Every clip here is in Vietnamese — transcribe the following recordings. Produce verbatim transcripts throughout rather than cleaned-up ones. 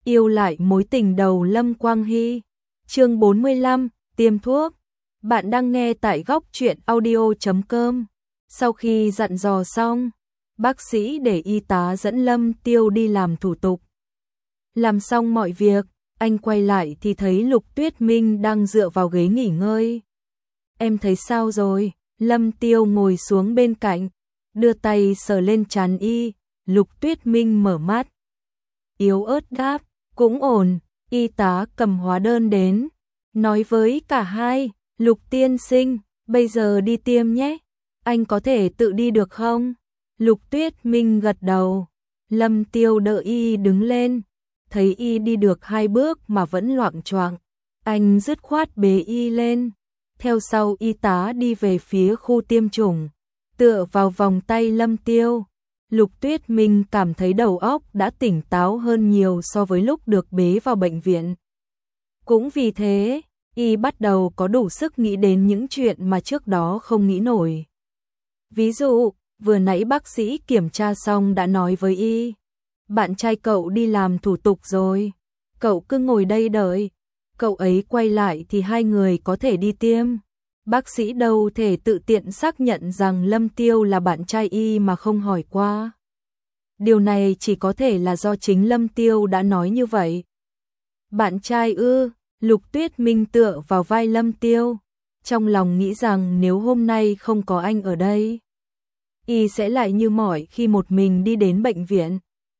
Yêu lại mối tình đầu Lâm Quang Hy. Chương bốn mươi lăm, tiêm thuốc. Bạn đang nghe tại góc truyện audio chấm com. Sau khi dặn dò xong, bác sĩ để y tá dẫn Lâm Tiêu đi làm thủ tục. Làm xong mọi việc, anh quay lại thì thấy Lục Tuyết Minh đang dựa vào ghế nghỉ ngơi. Em thấy sao rồi? Lâm Tiêu ngồi xuống bên cạnh, đưa tay sờ lên trán y. Lục Tuyết Minh mở mắt, yếu ớt đáp, cũng ổn. Y tá cầm hóa đơn đến, nói với cả hai, Lục tiên sinh, bây giờ đi tiêm nhé. Anh có thể tự đi được không? Lục Tuyết Minh gật đầu. Lâm Tiêu đỡ y đứng lên, thấy y đi được hai bước mà vẫn loạng choạng, anh dứt khoát bế y lên. Theo sau y tá đi về phía khu tiêm chủng, tựa vào vòng tay Lâm Tiêu. Lục Tuyết Minh cảm thấy đầu óc đã tỉnh táo hơn nhiều so với lúc được bế vào bệnh viện. Cũng vì thế, y bắt đầu có đủ sức nghĩ đến những chuyện mà trước đó không nghĩ nổi. Ví dụ, vừa nãy bác sĩ kiểm tra xong đã nói với y, bạn trai cậu đi làm thủ tục rồi, cậu cứ ngồi đây đợi, cậu ấy quay lại thì hai người có thể đi tiêm. Bác sĩ đâu thể tự tiện xác nhận rằng Lâm Tiêu là bạn trai y mà không hỏi qua. Điều này chỉ có thể là do chính Lâm Tiêu đã nói như vậy. Bạn trai ư? Lục Tuyết Minh tựa vào vai Lâm Tiêu, trong lòng nghĩ rằng nếu hôm nay không có anh ở đây, y sẽ lại như mọi khi một mình đi đến bệnh viện,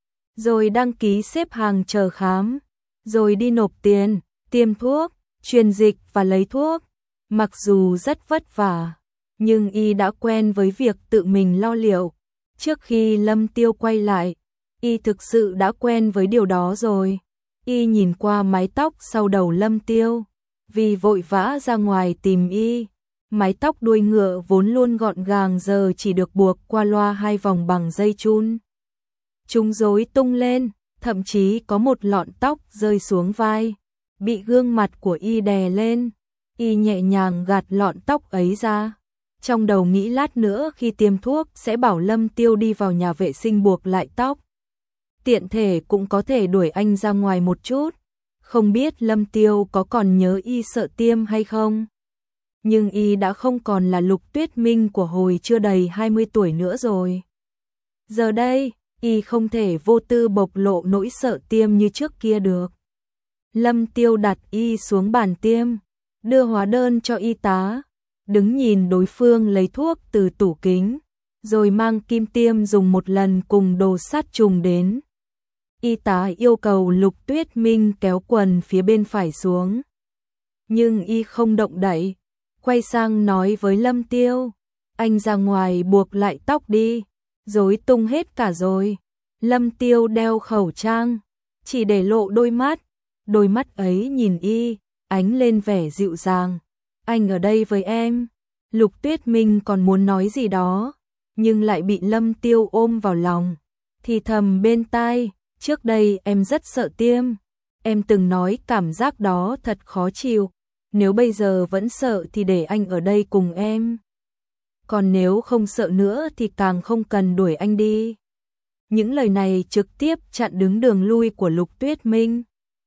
rồi đăng ký xếp hàng chờ khám, rồi đi nộp tiền, tiêm thuốc, truyền dịch và lấy thuốc. Mặc dù rất vất vả, nhưng y đã quen với việc tự mình lo liệu. Trước khi Lâm Tiêu quay lại, y thực sự đã quen với điều đó rồi. Y nhìn qua mái tóc sau đầu Lâm Tiêu, vì vội vã ra ngoài tìm y. Mái tóc đuôi ngựa vốn luôn gọn gàng giờ chỉ được buộc qua loa hai vòng bằng dây chun. Chúng rối tung lên, thậm chí có một lọn tóc rơi xuống vai, bị gương mặt của y đè lên. Y nhẹ nhàng gạt lọn tóc ấy ra, trong đầu nghĩ lát nữa khi tiêm thuốc sẽ bảo Lâm Tiêu đi vào nhà vệ sinh buộc lại tóc. Tiện thể cũng có thể đuổi anh ra ngoài một chút, không biết Lâm Tiêu có còn nhớ y sợ tiêm hay không. Nhưng y đã không còn là Lục Tuyết Minh của hồi chưa đầy hai mươi tuổi nữa rồi. Giờ đây, y không thể vô tư bộc lộ nỗi sợ tiêm như trước kia được. Lâm Tiêu đặt y xuống bàn tiêm, đưa hóa đơn cho y tá, đứng nhìn đối phương lấy thuốc từ tủ kính, rồi mang kim tiêm dùng một lần cùng đồ sát trùng đến. Y tá yêu cầu Lục Tuyết Minh kéo quần phía bên phải xuống, nhưng y không động đậy, quay sang nói với Lâm Tiêu, anh ra ngoài buộc lại tóc đi, rối tung hết cả rồi. Lâm Tiêu đeo khẩu trang, chỉ để lộ đôi mắt, đôi mắt ấy nhìn y, ánh lên vẻ dịu dàng. Anh ở đây với em. Lục Tuyết Minh còn muốn nói gì đó, nhưng lại bị Lâm Tiêu ôm vào lòng, thì thầm bên tai, trước đây em rất sợ tiêm, em từng nói cảm giác đó thật khó chịu, nếu bây giờ vẫn sợ thì để anh ở đây cùng em. Còn nếu không sợ nữa thì càng không cần đuổi anh đi. Những lời này trực tiếp chặn đứng đường lui của Lục Tuyết Minh.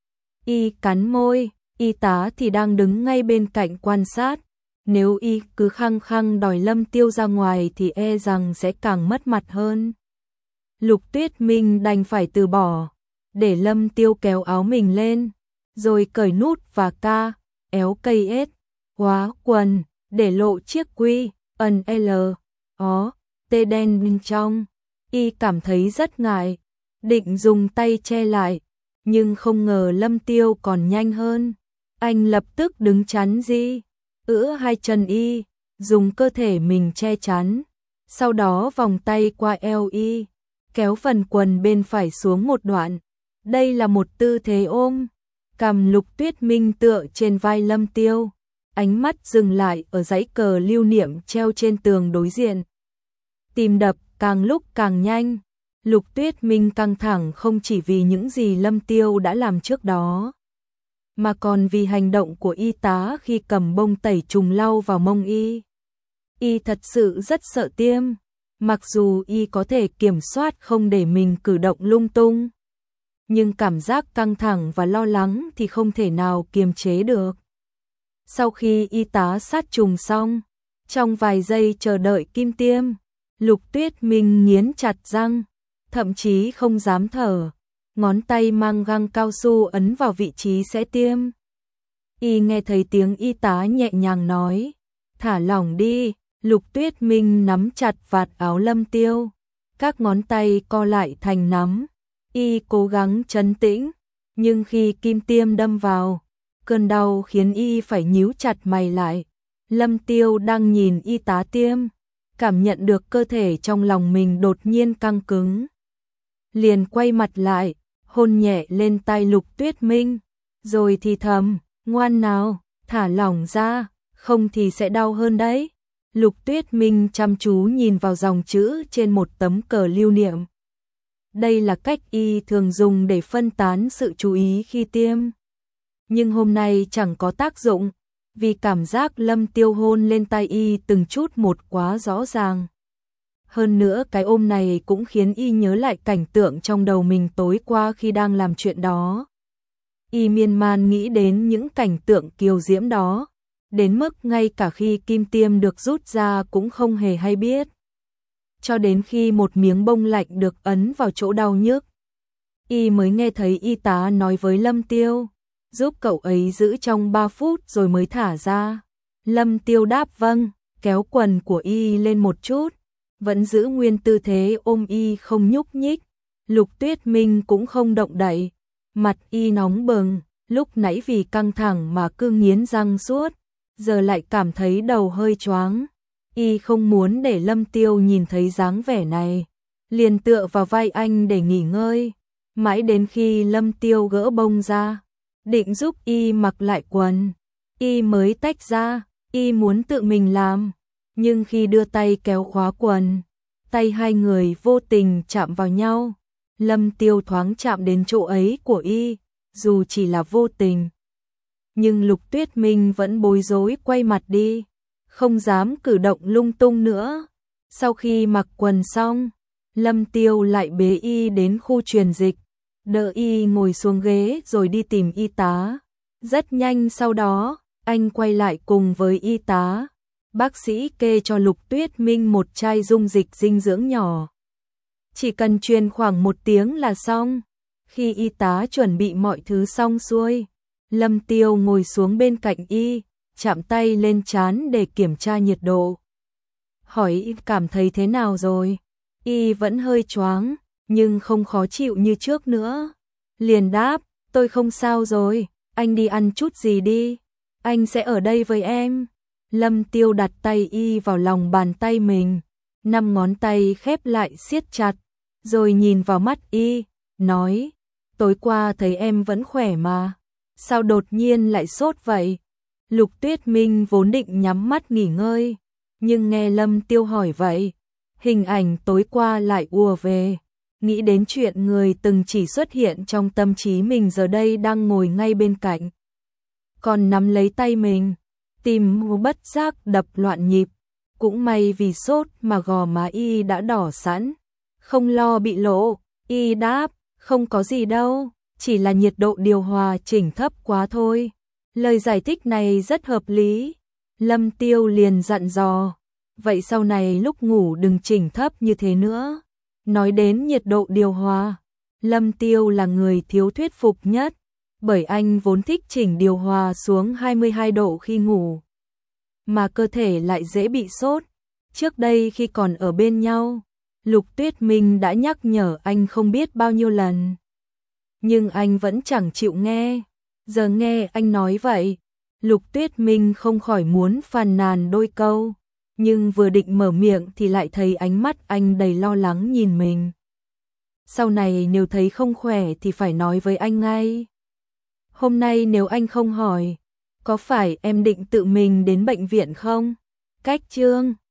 Y cắn môi. Y tá thì đang đứng ngay bên cạnh quan sát, nếu y cứ khăng khăng đòi Lâm Tiêu ra ngoài thì e rằng sẽ càng mất mặt hơn. Lục Tuyết Minh đành phải từ bỏ, để Lâm Tiêu kéo áo mình lên, rồi cởi nút và ca, éo cây ết, khóa quần, để lộ chiếc quy, ẩn L, ó, tê đen bên trong. Y cảm thấy rất ngại, định dùng tay che lại, nhưng không ngờ Lâm Tiêu còn nhanh hơn. Anh lập tức đứng chắn di, ưỡi hai chân y, dùng cơ thể mình che chắn, sau đó vòng tay qua eo y, kéo phần quần bên phải xuống một đoạn. Đây là một tư thế ôm, cầm Lục Tuyết Minh tựa trên vai Lâm Tiêu, ánh mắt dừng lại ở dãy cờ lưu niệm treo trên tường đối diện. Tim đập càng lúc càng nhanh, Lục Tuyết Minh căng thẳng không chỉ vì những gì Lâm Tiêu đã làm trước đó, mà còn vì hành động của y tá khi cầm bông tẩy trùng lau vào mông y. Y thật sự rất sợ tiêm, mặc dù y có thể kiểm soát không để mình cử động lung tung. nhưng cảm giác căng thẳng và lo lắng thì không thể nào kiềm chế được. Sau khi y tá sát trùng xong, trong vài giây chờ đợi kim tiêm, Lục Tuyết Minh nghiến chặt răng, thậm chí không dám thở, ngón tay mang găng cao su ấn vào vị trí sẽ tiêm. Y nghe thấy tiếng y tá nhẹ nhàng nói, thả lỏng đi. Lục Tuyết Minh nắm chặt vạt áo Lâm Tiêu, các ngón tay co lại thành nắm. Y cố gắng trấn tĩnh, nhưng khi kim tiêm đâm vào, cơn đau khiến y phải nhíu chặt mày lại. Lâm Tiêu đang nhìn y tá tiêm, cảm nhận được cơ thể trong lòng mình đột nhiên căng cứng. Liền quay mặt lại, hôn nhẹ lên tai Lục Tuyết Minh, rồi thì thầm, ngoan nào, thả lỏng ra, không thì sẽ đau hơn đấy. Lục Tuyết Minh chăm chú nhìn vào dòng chữ trên một tấm cờ lưu niệm. Đây là cách y thường dùng để phân tán sự chú ý khi tiêm. Nhưng hôm nay chẳng có tác dụng, vì cảm giác Lâm Tiêu hôn lên tai y từng chút một quá rõ ràng. Hơn nữa cái ôm này cũng khiến y nhớ lại cảnh tượng trong đầu mình tối qua khi đang làm chuyện đó. Y miên man nghĩ đến những cảnh tượng kiều diễm đó, đến mức ngay cả khi kim tiêm được rút ra cũng không hề hay biết. Cho đến khi một miếng bông lạnh được ấn vào chỗ đau nhức, y mới nghe thấy y tá nói với Lâm Tiêu, giúp cậu ấy giữ trong ba phút rồi mới thả ra. Lâm Tiêu đáp vâng, kéo quần của y lên một chút, vẫn giữ nguyên tư thế ôm y không nhúc nhích. Lục Tuyết Minh cũng không động đậy, mặt y nóng bừng, lúc nãy vì căng thẳng mà cứ nghiến răng suốt, giờ lại cảm thấy đầu hơi choáng. Y không muốn để Lâm Tiêu nhìn thấy dáng vẻ này, liền tựa vào vai anh để nghỉ ngơi, mãi đến khi Lâm Tiêu gỡ bông ra, định giúp y mặc lại quần, y mới tách ra. Y muốn tự mình làm, nhưng khi đưa tay kéo khóa quần, tay hai người vô tình chạm vào nhau. Lâm Tiêu thoáng chạm đến chỗ ấy của y, dù chỉ là vô tình. Nhưng Lục Tuyết Minh vẫn bối rối quay mặt đi, không dám cử động lung tung nữa. Sau khi mặc quần xong, Lâm Tiêu lại bế y đến khu truyền dịch, đỡ y ngồi xuống ghế rồi đi tìm y tá. Rất nhanh sau đó, anh quay lại cùng với y tá. Bác sĩ kê cho Lục Tuyết Minh một chai dung dịch dinh dưỡng nhỏ. Chỉ cần truyền khoảng một tiếng là xong. Khi y tá chuẩn bị mọi thứ xong xuôi, Lâm Tiêu ngồi xuống bên cạnh y, chạm tay lên trán để kiểm tra nhiệt độ. Hỏi y cảm thấy thế nào rồi? Y vẫn hơi choáng, nhưng không khó chịu như trước nữa. Liền đáp, tôi không sao rồi, anh đi ăn chút gì đi, anh sẽ ở đây với em. Lâm Tiêu đặt tay y vào lòng bàn tay mình, năm ngón tay khép lại siết chặt, rồi nhìn vào mắt y, nói, tối qua thấy em vẫn khỏe mà, sao đột nhiên lại sốt vậy? Lục Tuyết Minh vốn định nhắm mắt nghỉ ngơi, nhưng nghe Lâm Tiêu hỏi vậy, hình ảnh tối qua lại ùa về, nghĩ đến chuyện người từng chỉ xuất hiện trong tâm trí mình giờ đây đang ngồi ngay bên cạnh, còn nắm lấy tay mình, tim bất giác đập loạn nhịp. Cũng may vì sốt mà gò má y đã đỏ sẵn, không lo bị lộ. Y đáp, không có gì đâu, chỉ là nhiệt độ điều hòa chỉnh thấp quá thôi. Lời giải thích này rất hợp lý. Lâm Tiêu liền dặn dò, vậy sau này lúc ngủ đừng chỉnh thấp như thế nữa. Nói đến nhiệt độ điều hòa, Lâm Tiêu là người thiếu thuyết phục nhất, bởi anh vốn thích chỉnh điều hòa xuống hai mươi hai độ khi ngủ, mà cơ thể lại dễ bị sốt. Trước đây khi còn ở bên nhau, Lục Tuyết Minh đã nhắc nhở anh không biết bao nhiêu lần, nhưng anh vẫn chẳng chịu nghe. Giờ nghe anh nói vậy, Lục Tuyết Minh không khỏi muốn phàn nàn đôi câu, nhưng vừa định mở miệng thì lại thấy ánh mắt anh đầy lo lắng nhìn mình. Sau này nếu thấy không khỏe thì phải nói với anh ngay. Hôm nay nếu anh không hỏi, có phải em định tự mình đến bệnh viện không? Cách chương